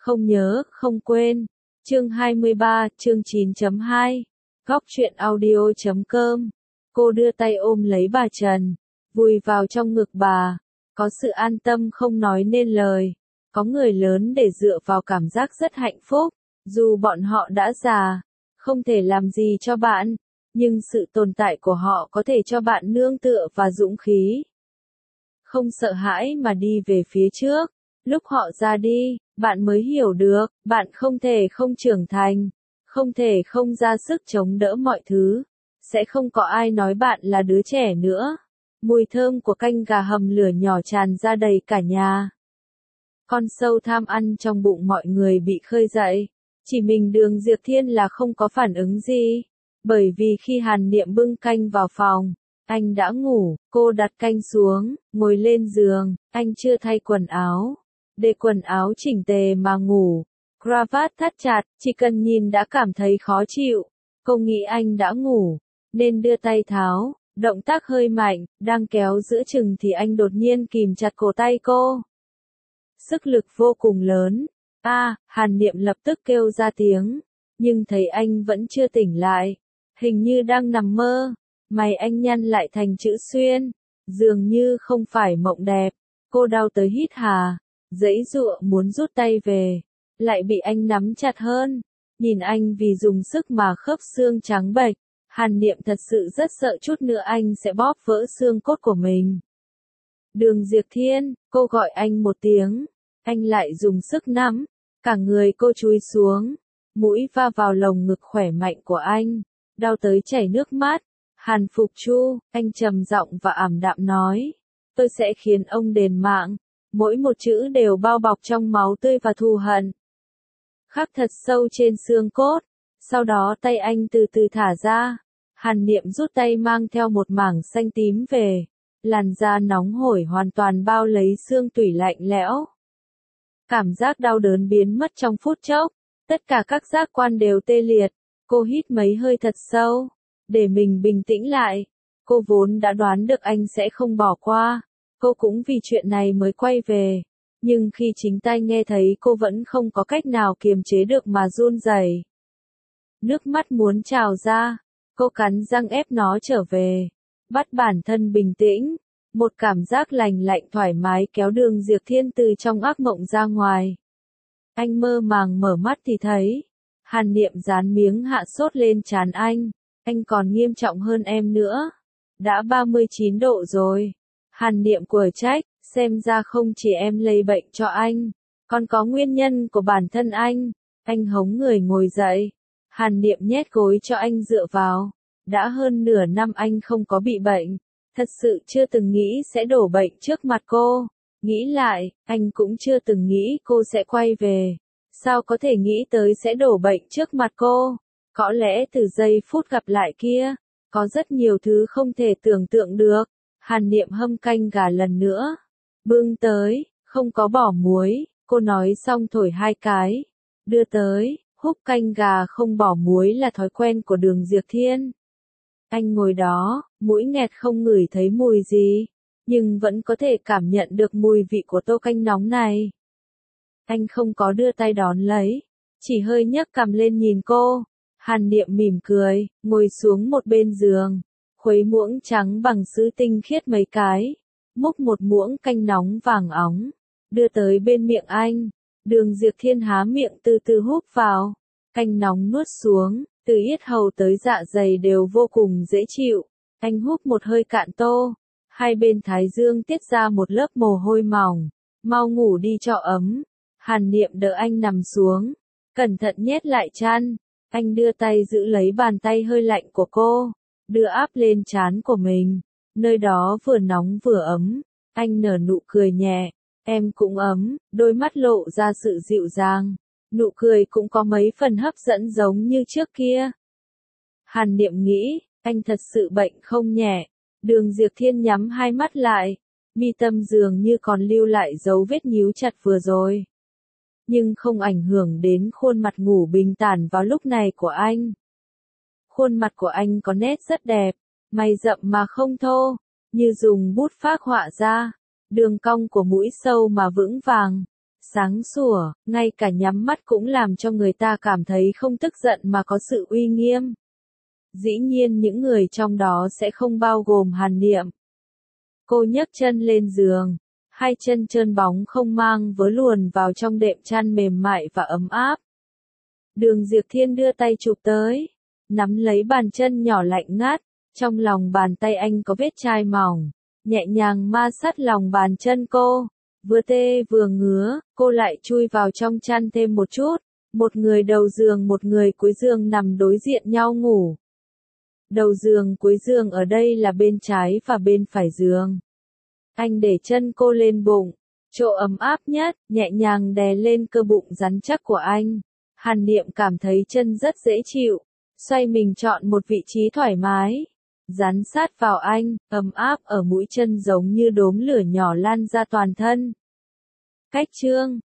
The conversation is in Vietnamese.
Không nhớ, không quên. Chương 23, chương 9.2. Góc truyện audio.com. Cô đưa tay ôm lấy bà Trần, vùi vào trong ngực bà. Có sự an tâm không nói nên lời. Có người lớn để dựa vào cảm giác rất hạnh phúc. Dù bọn họ đã già, không thể làm gì cho bạn, nhưng sự tồn tại của họ có thể cho bạn nương tựa và dũng khí. Không sợ hãi mà đi về phía trước. Lúc họ ra đi, bạn mới hiểu được, bạn không thể không trưởng thành, không thể không ra sức chống đỡ mọi thứ. Sẽ không có ai nói bạn là đứa trẻ nữa. Mùi thơm của canh gà hầm lửa nhỏ tràn ra đầy cả nhà. Con sâu tham ăn trong bụng mọi người bị khơi dậy. Chỉ mình Đường Diệp Thiên là không có phản ứng gì. Bởi vì khi Hàn Niệm bưng canh vào phòng, anh đã ngủ. Cô đặt canh xuống, ngồi lên giường. Anh chưa thay quần áo. Để quần áo chỉnh tề mà ngủ. Cravat thắt chặt, chỉ cần nhìn đã cảm thấy khó chịu. Cô nghĩ anh đã ngủ, nên đưa tay tháo. Động tác hơi mạnh, đang kéo giữa chừng thì anh đột nhiên kìm chặt cổ tay cô. Sức lực vô cùng lớn. Hàn Niệm lập tức kêu ra tiếng. Nhưng thấy anh vẫn chưa tỉnh lại. Hình như đang nằm mơ. Mày anh nhăn lại thành chữ xuyên. Dường như không phải mộng đẹp. Cô đau tới hít hà. Giãy giụa muốn rút tay về. Lại bị anh nắm chặt hơn. Nhìn anh vì dùng sức mà khớp xương trắng bệch. Hàn Niệm thật sự rất sợ chút nữa anh sẽ bóp vỡ xương cốt của mình. Đường Diệp Thiên, cô gọi anh một tiếng. Anh lại dùng sức nắm. Cả người cô chúi xuống. Mũi va vào lồng ngực khỏe mạnh của anh. Đau tới chảy nước mắt. Hàn Phục Chu, anh trầm giọng và ảm đạm nói. Tôi sẽ khiến ông đền mạng. Mỗi một chữ đều bao bọc trong máu tươi và thù hận. Khắc thật sâu trên xương cốt. Sau đó tay anh từ từ thả ra. Hàn Niệm rút tay mang theo một mảng xanh tím về. Làn da nóng hổi hoàn toàn bao lấy xương tủy lạnh lẽo. Cảm giác đau đớn biến mất trong phút chốc. Tất cả các giác quan đều tê liệt. Cô hít mấy hơi thật sâu. Để mình bình tĩnh lại. Cô vốn đã đoán được anh sẽ không bỏ qua. Cô cũng vì chuyện này mới quay về. Nhưng khi chính tai nghe thấy cô vẫn không có cách nào kiềm chế được mà run rẩy. Nước mắt muốn trào ra. Cô cắn răng ép nó trở về. Bắt bản thân bình tĩnh. Một cảm giác lành lạnh thoải mái kéo Đường Diệp Thiên từ trong ác mộng ra ngoài. Anh mơ màng mở mắt thì thấy. Hàn Niệm dán miếng hạ sốt lên trán anh. Anh còn nghiêm trọng hơn em nữa. Đã 39 độ rồi. Hàn Niệm của trách, xem ra không chỉ em lây bệnh cho anh. Còn có nguyên nhân của bản thân anh. Anh hống người ngồi dậy. Hàn Niệm nhét gối cho anh dựa vào. Đã hơn nửa năm anh không có bị bệnh. Thật sự chưa từng nghĩ sẽ đổ bệnh trước mặt cô. Nghĩ lại, anh cũng chưa từng nghĩ cô sẽ quay về. Sao có thể nghĩ tới sẽ đổ bệnh trước mặt cô? Có lẽ từ giây phút gặp lại kia, có rất nhiều thứ không thể tưởng tượng được. Hàn Niệm hâm canh gà lần nữa. Bưng tới, không có bỏ muối, cô nói xong thổi 2 cái. Đưa tới, húp canh gà không bỏ muối là thói quen của Đường Diệp Thiên. Anh ngồi đó, mũi nghẹt không ngửi thấy mùi gì, nhưng vẫn có thể cảm nhận được mùi vị của tô canh nóng này. Anh không có đưa tay đón lấy, chỉ hơi nhấc cằm lên nhìn cô. Hàn Niệm mỉm cười, ngồi xuống một bên giường, khuấy muỗng trắng bằng sứ tinh khiết mấy cái, múc một muỗng canh nóng vàng óng, đưa tới bên miệng anh. Đường Diệp Thiên há miệng từ từ húp vào, canh nóng nuốt xuống, từ yết hầu tới dạ dày đều vô cùng dễ chịu. Anh húp một hơi cạn tô, hai bên thái dương tiết ra một lớp mồ hôi mỏng. Mau ngủ đi cho ấm. Hàn Niệm đỡ anh nằm xuống, cẩn thận nhét lại chăn. Anh đưa tay giữ lấy bàn tay hơi lạnh của cô, đưa áp lên trán của mình. Nơi đó vừa nóng vừa ấm. Anh nở nụ cười nhẹ. Em cũng ấm, đôi mắt lộ ra sự dịu dàng. Nụ cười cũng có mấy phần hấp dẫn giống như trước kia. Hàn Niệm nghĩ, anh thật sự bệnh không nhẹ. Đường Diệp Thiên nhắm hai mắt lại. Mi tâm dường như còn lưu lại dấu vết nhíu chặt vừa rồi. Nhưng không ảnh hưởng đến khuôn mặt ngủ bình thản vào lúc này của anh. Khuôn mặt của anh có nét rất đẹp, mày rậm mà không thô, như dùng bút phác họa ra. Đường cong của mũi sâu mà vững vàng. sáng sủa, ngay cả nhắm mắt cũng làm cho người ta cảm thấy không tức giận mà có sự uy nghiêm. Dĩ nhiên những người trong đó sẽ không bao gồm Hàn Niệm. Cô nhấc chân lên giường, hai chân trơn bóng không mang vớ luồn vào trong đệm chăn mềm mại và ấm áp. Đường Diệp Thiên đưa tay chụp tới, nắm lấy bàn chân nhỏ lạnh ngắt, trong lòng bàn tay anh có vết chai mỏng, nhẹ nhàng ma sát lòng bàn chân cô, vừa tê vừa ngứa, cô lại chui vào trong chăn thêm một chút, một người đầu giường một người cuối giường nằm đối diện nhau ngủ. Đầu giường cuối giường ở đây là bên trái và bên phải giường. Anh để chân cô lên bụng, chỗ ấm áp nhất, nhẹ nhàng đè lên cơ bụng rắn chắc của anh. Hàn Niệm cảm thấy chân rất dễ chịu, xoay mình chọn một vị trí thoải mái, dán sát vào anh, ấm áp ở mũi chân giống như đốm lửa nhỏ lan ra toàn thân. Cách chương